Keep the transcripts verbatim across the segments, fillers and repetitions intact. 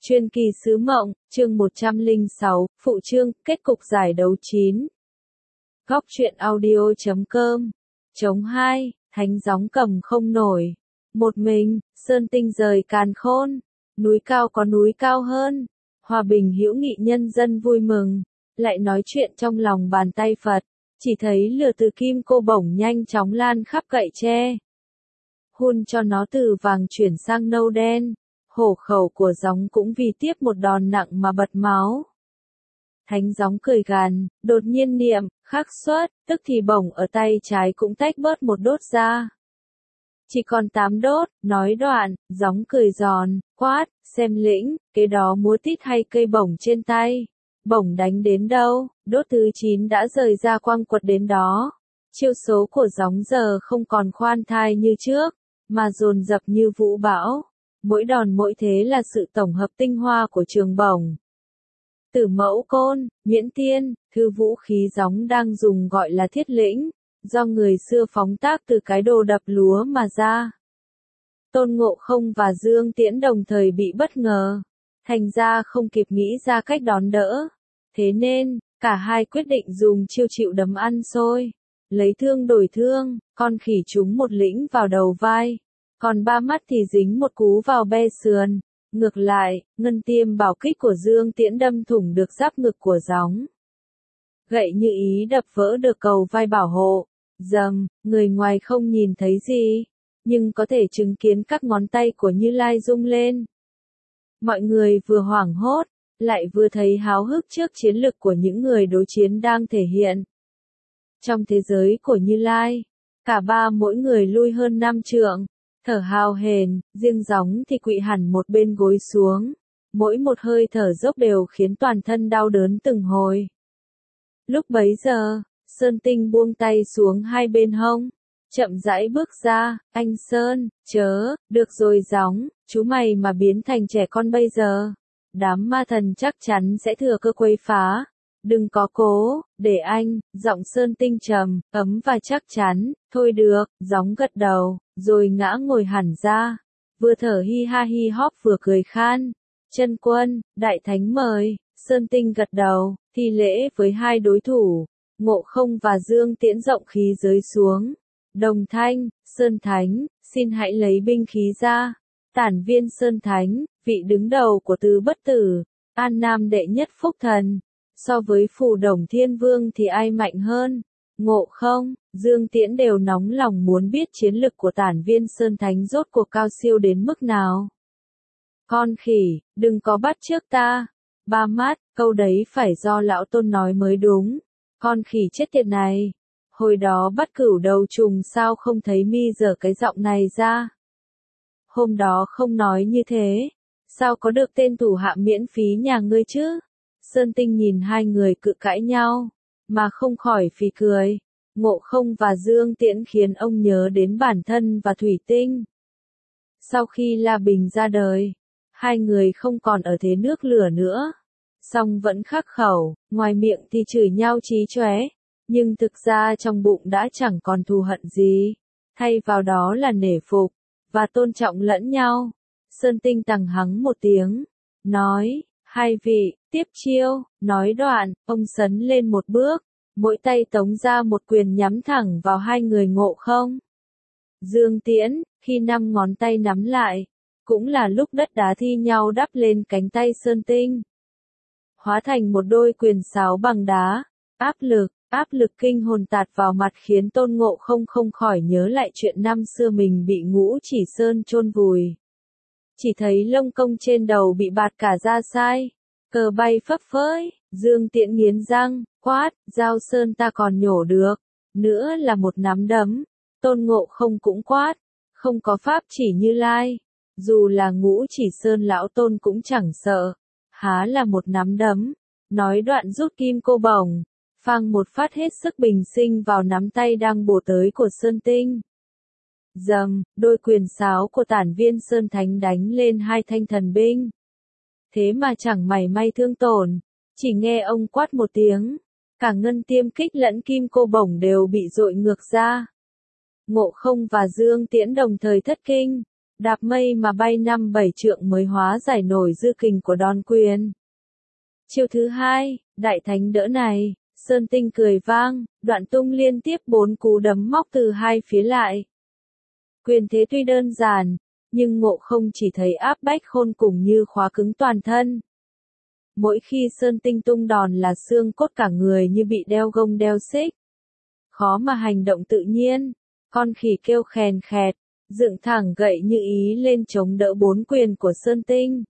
Truyền kỳ sứ mộng, chương một trăm lẻ sáu, phụ chương, kết cục giải đấu chín. Góc truyện audio chấm com. Chống hai, thánh gióng cầm không nổi. Một mình, Sơn Tinh rời càn khôn. Núi cao có núi cao hơn. Hòa bình hữu nghị nhân dân vui mừng. Lại nói chuyện trong lòng bàn tay Phật. Chỉ thấy lửa từ kim cô bổng nhanh chóng lan khắp cậy tre. Hun cho nó từ vàng chuyển sang nâu đen. Hổ khẩu của gióng cũng vì tiếp một đòn nặng mà bật máu. Thánh gióng cười gằn, đột nhiên niệm, khắc xuất, tức thì bổng ở tay trái cũng tách bớt một đốt ra. Chỉ còn tám đốt, nói đoạn, gióng cười giòn, quát, xem lĩnh, cái đó múa tít hay cây bổng trên tay. Bổng đánh đến đâu, đốt thứ chín đã rời ra quăng quật đến đó. Chiêu số của gióng giờ không còn khoan thai như trước, mà dồn dập như vũ bão. Mỗi đòn mỗi thế là sự tổng hợp tinh hoa của trường bổng. Tử mẫu côn, miễn tiên, thư vũ khí gióng đang dùng gọi là thiết lĩnh, do người xưa phóng tác từ cái đồ đập lúa mà ra. Tôn Ngộ Không và Dương Tiễn đồng thời bị bất ngờ, thành ra không kịp nghĩ ra cách đón đỡ. Thế nên, cả hai quyết định dùng chiêu chịu đấm ăn xôi. Lấy thương đổi thương, con khỉ trúng một lĩnh vào đầu vai. Còn ba mắt thì dính một cú vào be sườn. Ngược lại, ngân tiêm bảo kích của Dương Tiễn đâm thủng được giáp ngực của gióng. Gậy như ý đập vỡ được cầu vai bảo hộ. Dầm, người ngoài không nhìn thấy gì, nhưng có thể chứng kiến các ngón tay của Như Lai rung lên. Mọi người vừa hoảng hốt, lại vừa thấy háo hức trước chiến lực của những người đối chiến đang thể hiện. Trong thế giới của Như Lai, cả ba mỗi người lui hơn năm trượng. Thở hào hển, riêng gióng thì quỵ hẳn một bên gối xuống. Mỗi một hơi thở dốc đều khiến toàn thân đau đớn từng hồi. Lúc bấy giờ, Sơn Tinh buông tay xuống hai bên hông. Chậm rãi bước ra, anh Sơn, chớ, được rồi gióng, chú mày mà biến thành trẻ con bây giờ. Đám ma thần chắc chắn sẽ thừa cơ quấy phá. Đừng có cố, để anh, giọng Sơn Tinh trầm, ấm và chắc chắn, thôi được, gióng gật đầu, rồi ngã ngồi hẳn ra, vừa thở hi ha hi hóp vừa cười khan. Chân quân, đại thánh mời, Sơn Tinh gật đầu, thi lễ với hai đối thủ, Ngộ Không và Dương Tiễn rộng khí giới xuống. Đồng thanh, Sơn Thánh, xin hãy lấy binh khí ra. Tản viên Sơn Thánh, vị đứng đầu của tứ bất tử, An Nam đệ nhất phúc thần. So với Phù Đồng Thiên Vương thì ai mạnh hơn? Ngộ Không, Dương Tiễn đều nóng lòng muốn biết chiến lực của tản viên Sơn Thánh rốt cuộc cao siêu đến mức nào. Con khỉ, đừng có bắt chước ta. Ba mắt, câu đấy phải do lão Tôn nói mới đúng. Con khỉ chết tiệt này. Hồi đó bắt cửu đầu trùng sao không thấy mi dở cái giọng này ra. Hôm đó không nói như thế. Sao có được tên thủ hạ miễn phí nhà ngươi chứ? Sơn Tinh nhìn hai người cự cãi nhau, mà không khỏi phì cười. Ngộ Không và Dương Tiễn khiến ông nhớ đến bản thân và Thủy Tinh. Sau khi La Bình ra đời, hai người không còn ở thế nước lửa nữa. Song vẫn khắc khẩu, ngoài miệng thì chửi nhau chí chóe, nhưng thực ra trong bụng đã chẳng còn thù hận gì. Thay vào đó là nể phục, và tôn trọng lẫn nhau. Sơn Tinh tằng hắng một tiếng, nói, hai vị, tiếp chiêu, nói đoạn, ông sấn lên một bước, mỗi tay tống ra một quyền nhắm thẳng vào hai người Ngộ Không. Dương Tiễn, khi năm ngón tay nắm lại, cũng là lúc đất đá thi nhau đắp lên cánh tay Sơn Tinh. Hóa thành một đôi quyền sáo bằng đá, áp lực, áp lực kinh hồn tạt vào mặt khiến Tôn Ngộ Không không khỏi nhớ lại chuyện năm xưa mình bị Ngũ Chỉ Sơn chôn vùi. Chỉ thấy lông công trên đầu bị bạt cả ra sai, cờ bay phấp phới, Dương Tiễn nghiến răng, quát, Giao Sơn ta còn nhổ được, nữa là một nắm đấm. Tôn Ngộ Không cũng quát, không có pháp chỉ Như Lai, dù là Ngũ Chỉ Sơn lão Tôn cũng chẳng sợ, há là một nắm đấm. Nói đoạn rút kim cô bổng, phang một phát hết sức bình sinh vào nắm tay đang bổ tới của Sơn Tinh. Dầm, đôi quyền sáo của tản viên Sơn Thánh đánh lên hai thanh thần binh. Thế mà chẳng mảy may thương tổn, chỉ nghe ông quát một tiếng, cả ngân tiêm kích lẫn kim cô bổng đều bị dội ngược ra. Ngộ Không và Dương Tiễn đồng thời thất kinh, đạp mây mà bay năm bảy trượng mới hóa giải nổi dư kình của đòn quyền. Chiêu thứ hai, đại thánh đỡ này, Sơn Tinh cười vang, đoạn tung liên tiếp bốn cú đấm móc từ hai phía lại. Quyền thế tuy đơn giản, nhưng Ngộ Không chỉ thấy áp bách khôn cùng như khóa cứng toàn thân. Mỗi khi Sơn Tinh tung đòn là xương cốt cả người như bị đeo gông đeo xích. Khó mà hành động tự nhiên, con khỉ kêu khèn khẹt, dựng thẳng gậy như ý lên chống đỡ bốn quyền của Sơn Tinh.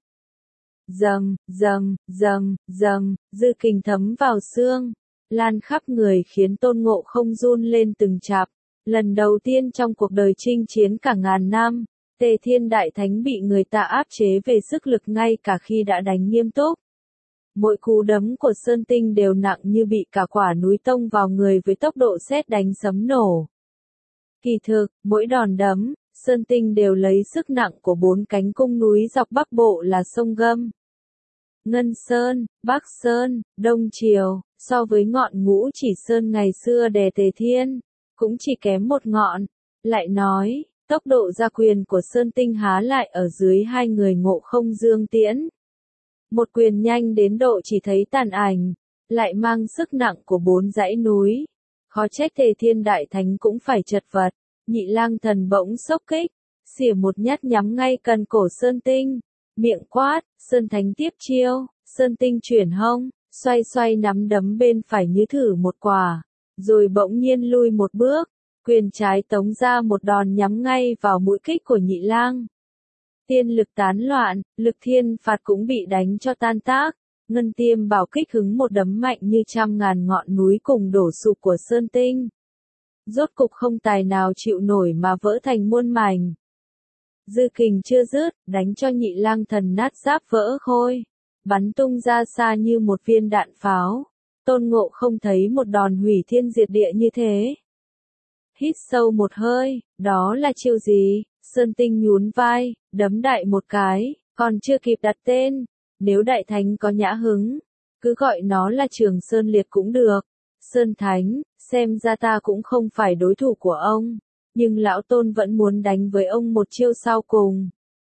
Dầm, dầm, dầm, dầm, dư kình thấm vào xương, lan khắp người khiến Tôn Ngộ Không run lên từng chạp. Lần đầu tiên trong cuộc đời chinh chiến cả ngàn năm, Tề Thiên Đại Thánh bị người ta áp chế về sức lực ngay cả khi đã đánh nghiêm túc. Mỗi cú đấm của Sơn Tinh đều nặng như bị cả quả núi tông vào người với tốc độ sét đánh sấm nổ. Kỳ thực, mỗi đòn đấm, Sơn Tinh đều lấy sức nặng của bốn cánh cung núi dọc Bắc Bộ là sông Gâm, Ngân Sơn, Bắc Sơn, Đông Triều, so với ngọn Ngũ Chỉ Sơn ngày xưa đè Tề Thiên, cũng chỉ kém một ngọn. Lại nói, tốc độ ra quyền của Sơn Tinh há lại ở dưới hai người Ngộ Không Dương Tiễn. Một quyền nhanh đến độ chỉ thấy tàn ảnh, lại mang sức nặng của bốn dãy núi. Khó trách Tề Thiên Đại Thánh cũng phải chật vật. Nhị Lang Thần bỗng sốc kích, xỉa một nhát nhắm ngay cần cổ Sơn Tinh, miệng quát, Sơn Thánh tiếp chiêu. Sơn Tinh chuyển hông, xoay xoay nắm đấm bên phải như thử một quả, rồi bỗng nhiên lui một bước, quyền trái tống ra một đòn nhắm ngay vào mũi kích của Nhị Lang. Tiên lực tán loạn, lực thiên phạt cũng bị đánh cho tan tác, Ngân Tiêm Bảo kích hứng một đấm mạnh như trăm ngàn ngọn núi cùng đổ sụp của Sơn Tinh. Rốt cục không tài nào chịu nổi mà vỡ thành muôn mảnh. Dư kình chưa dứt, đánh cho Nhị Lang Thần nát giáp vỡ khôi, bắn tung ra xa như một viên đạn pháo. Tôn Ngộ Không thấy một đòn hủy thiên diệt địa như thế. Hít sâu một hơi, đó là chiêu gì? Sơn Tinh nhún vai, đấm đại một cái, còn chưa kịp đặt tên. Nếu Đại Thánh có nhã hứng, cứ gọi nó là Trường Sơn Liệt cũng được. Sơn Thánh, xem ra ta cũng không phải đối thủ của ông, nhưng lão Tôn vẫn muốn đánh với ông một chiêu sau cùng.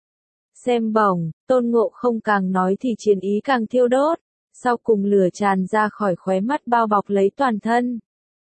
Xem bổng, Tôn Ngộ Không càng nói thì chiến ý càng thiêu đốt, sau cùng lửa tràn ra khỏi khóe mắt bao bọc lấy toàn thân.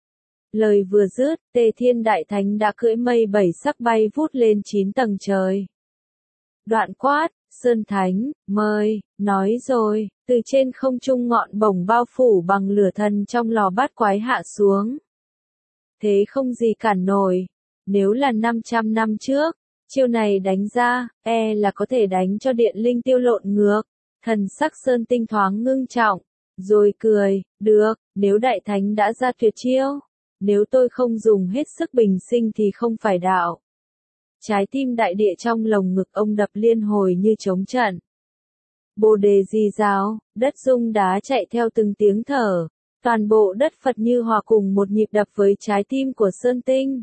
Lời vừa dứt, Tề Thiên Đại Thánh đã cưỡi mây bảy sắc bay vút lên chín tầng trời. Đoạn quát, Sơn Thánh, mời, nói rồi, từ trên không trung ngọn bổng bao phủ bằng lửa thần trong lò bát quái hạ xuống. Thế không gì cản nổi, nếu là năm trăm năm trước, chiêu này đánh ra, e là có thể đánh cho điện linh tiêu lộn ngược. Thần sắc Sơn Tinh thoáng ngưng trọng, rồi cười, được, nếu Đại Thánh đã ra tuyệt chiêu, nếu tôi không dùng hết sức bình sinh thì không phải đạo. Trái tim đại địa trong lồng ngực ông đập liên hồi như trống trận. Bồ đề rì rào, đất rung đá chạy theo từng tiếng thở, toàn bộ đất Phật như hòa cùng một nhịp đập với trái tim của Sơn Tinh.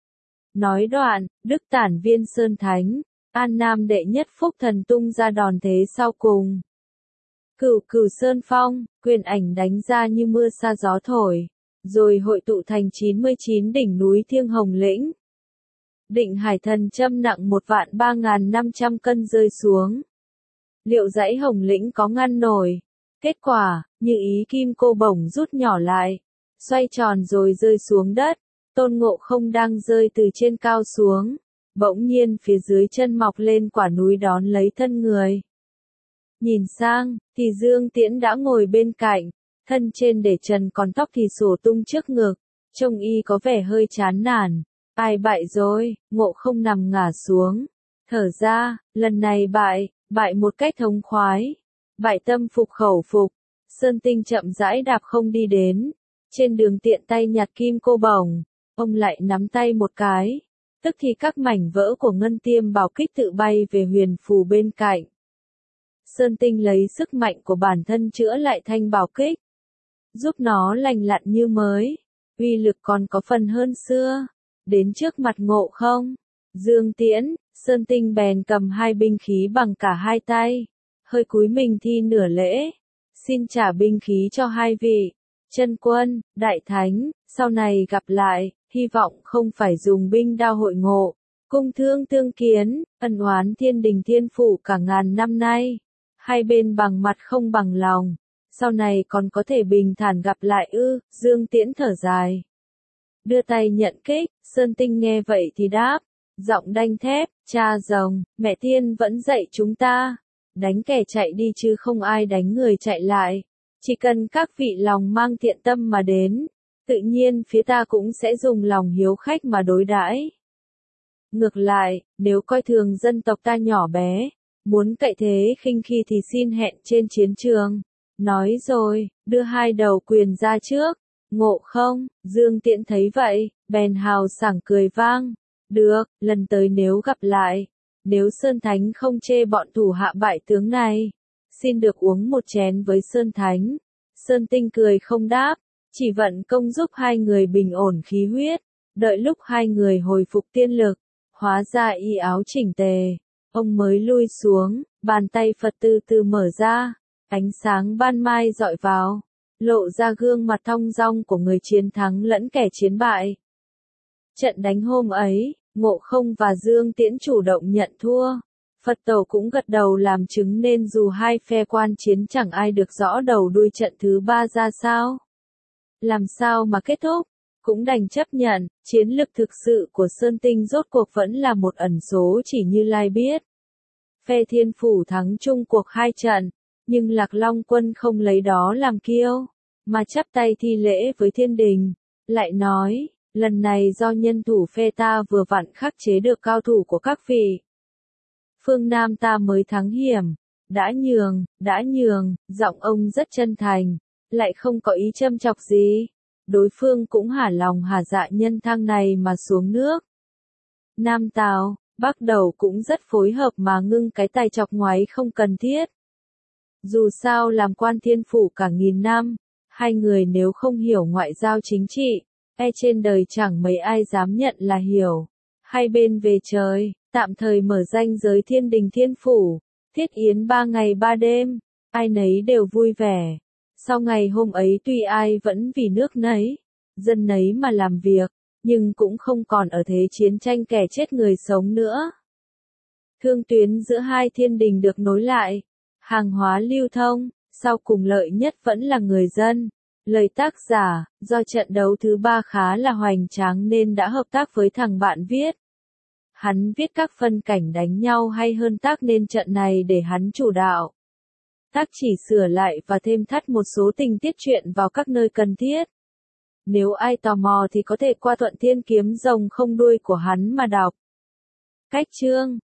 Nói đoạn, Đức Tản Viên Sơn Thánh, An Nam đệ nhất phúc thần tung ra đòn thế sau cùng. Cửu Cửu Sơn Phong, quyền ảnh đánh ra như mưa sa gió thổi, rồi hội tụ thành chín mươi chín đỉnh núi Thiêng Hồng Lĩnh. Định Hải Thần châm nặng một vạn ba ngàn năm trăm cân rơi xuống. Liệu dãy Hồng Lĩnh có ngăn nổi? Kết quả, như ý kim cô bổng rút nhỏ lại, xoay tròn rồi rơi xuống đất. Tôn Ngộ Không đang rơi từ trên cao xuống, bỗng nhiên phía dưới chân mọc lên quả núi đón lấy thân người. Nhìn sang, thì Dương Tiễn đã ngồi bên cạnh, thân trên để trần còn tóc thì xổ tung trước ngực, trông y có vẻ hơi chán nản. Ai bại rồi? Ngộ Không nằm ngả xuống, thở ra, lần này bại, bại một cách thống khoái, bại tâm phục khẩu phục. Sơn Tinh chậm rãi đạp không đi đến, trên đường tiện tay nhặt kim cô bổng, ông lại nắm tay một cái, tức thì các mảnh vỡ của Ngân Tiêm Bảo kích tự bay về huyền phù bên cạnh. Sơn Tinh lấy sức mạnh của bản thân chữa lại thanh bảo kích, giúp nó lành lặn như mới, uy lực còn có phần hơn xưa. Đến trước mặt Ngộ Không, Dương Tiễn, Sơn Tinh bèn cầm hai binh khí bằng cả hai tay, hơi cúi mình thi nửa lễ, xin trả binh khí cho hai vị, Chân Quân, Đại Thánh, sau này gặp lại, hy vọng không phải dùng binh đao hội ngộ, Cung thương tương kiến, ân oán thiên đình thiên phủ cả ngàn năm nay. Hai bên bằng mặt không bằng lòng. Sau này còn có thể bình thản gặp lại ư, Dương Tiễn thở dài. Đưa tay nhận kích, Sơn Tinh nghe vậy thì đáp. Giọng đanh thép, cha rồng, mẹ tiên vẫn dạy chúng ta. Đánh kẻ chạy đi chứ không ai đánh người chạy lại. Chỉ cần các vị lòng mang thiện tâm mà đến. Tự nhiên phía ta cũng sẽ dùng lòng hiếu khách mà đối đãi. Ngược lại, nếu coi thường dân tộc ta nhỏ bé, muốn cậy thế khinh khi thì xin hẹn trên chiến trường. Nói rồi, đưa hai đầu quyền ra trước. Ngộ không, Dương Tiễn thấy vậy, bèn hào sảng cười vang. Được, lần tới nếu gặp lại, nếu Sơn Thánh không chê bọn thủ hạ bại tướng này, xin được uống một chén với Sơn Thánh. Sơn Tinh cười không đáp, chỉ vận công giúp hai người bình ổn khí huyết, đợi lúc hai người hồi phục tiên lực, hóa ra y áo chỉnh tề, ông mới lui xuống, bàn tay Phật từ từ mở ra, ánh sáng ban mai dọi vào, lộ ra gương mặt thong dong của người chiến thắng lẫn kẻ chiến bại. Trận đánh hôm ấy, Ngộ Không và Dương Tiễn chủ động nhận thua. Phật tổ cũng gật đầu làm chứng nên dù hai phe quan chiến chẳng ai được rõ đầu đuôi trận thứ ba ra sao. Làm sao mà kết thúc, cũng đành chấp nhận, chiến lực thực sự của Sơn Tinh rốt cuộc vẫn là một ẩn số chỉ Như Lai biết. Phe Thiên Phủ thắng chung cuộc hai trận, nhưng Lạc Long Quân không lấy đó làm kiêu, mà chắp tay thi lễ với thiên đình, lại nói, lần này do nhân thủ phe ta vừa vặn khắc chế được cao thủ của các vị. Phương Nam ta mới thắng hiểm, đã nhường, đã nhường, giọng ông rất chân thành, lại không có ý châm chọc gì. Đối phương cũng hả lòng hả dạ nhân thang này mà xuống nước. Nam Tào, Bắc Đầu cũng rất phối hợp mà ngưng cái tài chọc ngoáy không cần thiết. Dù sao làm quan thiên phủ cả nghìn năm, hai người nếu không hiểu ngoại giao chính trị, e trên đời chẳng mấy ai dám nhận là hiểu. Hai bên về trời, tạm thời mở ranh giới thiên đình thiên phủ, thiết yến ba ngày ba đêm, ai nấy đều vui vẻ. Sau ngày hôm ấy tuy ai vẫn vì nước nấy, dân nấy mà làm việc, nhưng cũng không còn ở thế chiến tranh kẻ chết người sống nữa. Thương tuyến giữa hai thiên đình được nối lại, hàng hóa lưu thông, sau cùng lợi nhất vẫn là người dân. Lời tác giả, do trận đấu thứ ba khá là hoành tráng nên đã hợp tác với thằng bạn viết. Hắn viết các phân cảnh đánh nhau hay hơn tác nên trận này để hắn chủ đạo. Tác chỉ sửa lại và thêm thắt một số tình tiết truyện vào các nơi cần thiết. Nếu ai tò mò thì có thể qua Thuận Thiên Kiếm Rồng không đuôi của hắn mà đọc. Cách chương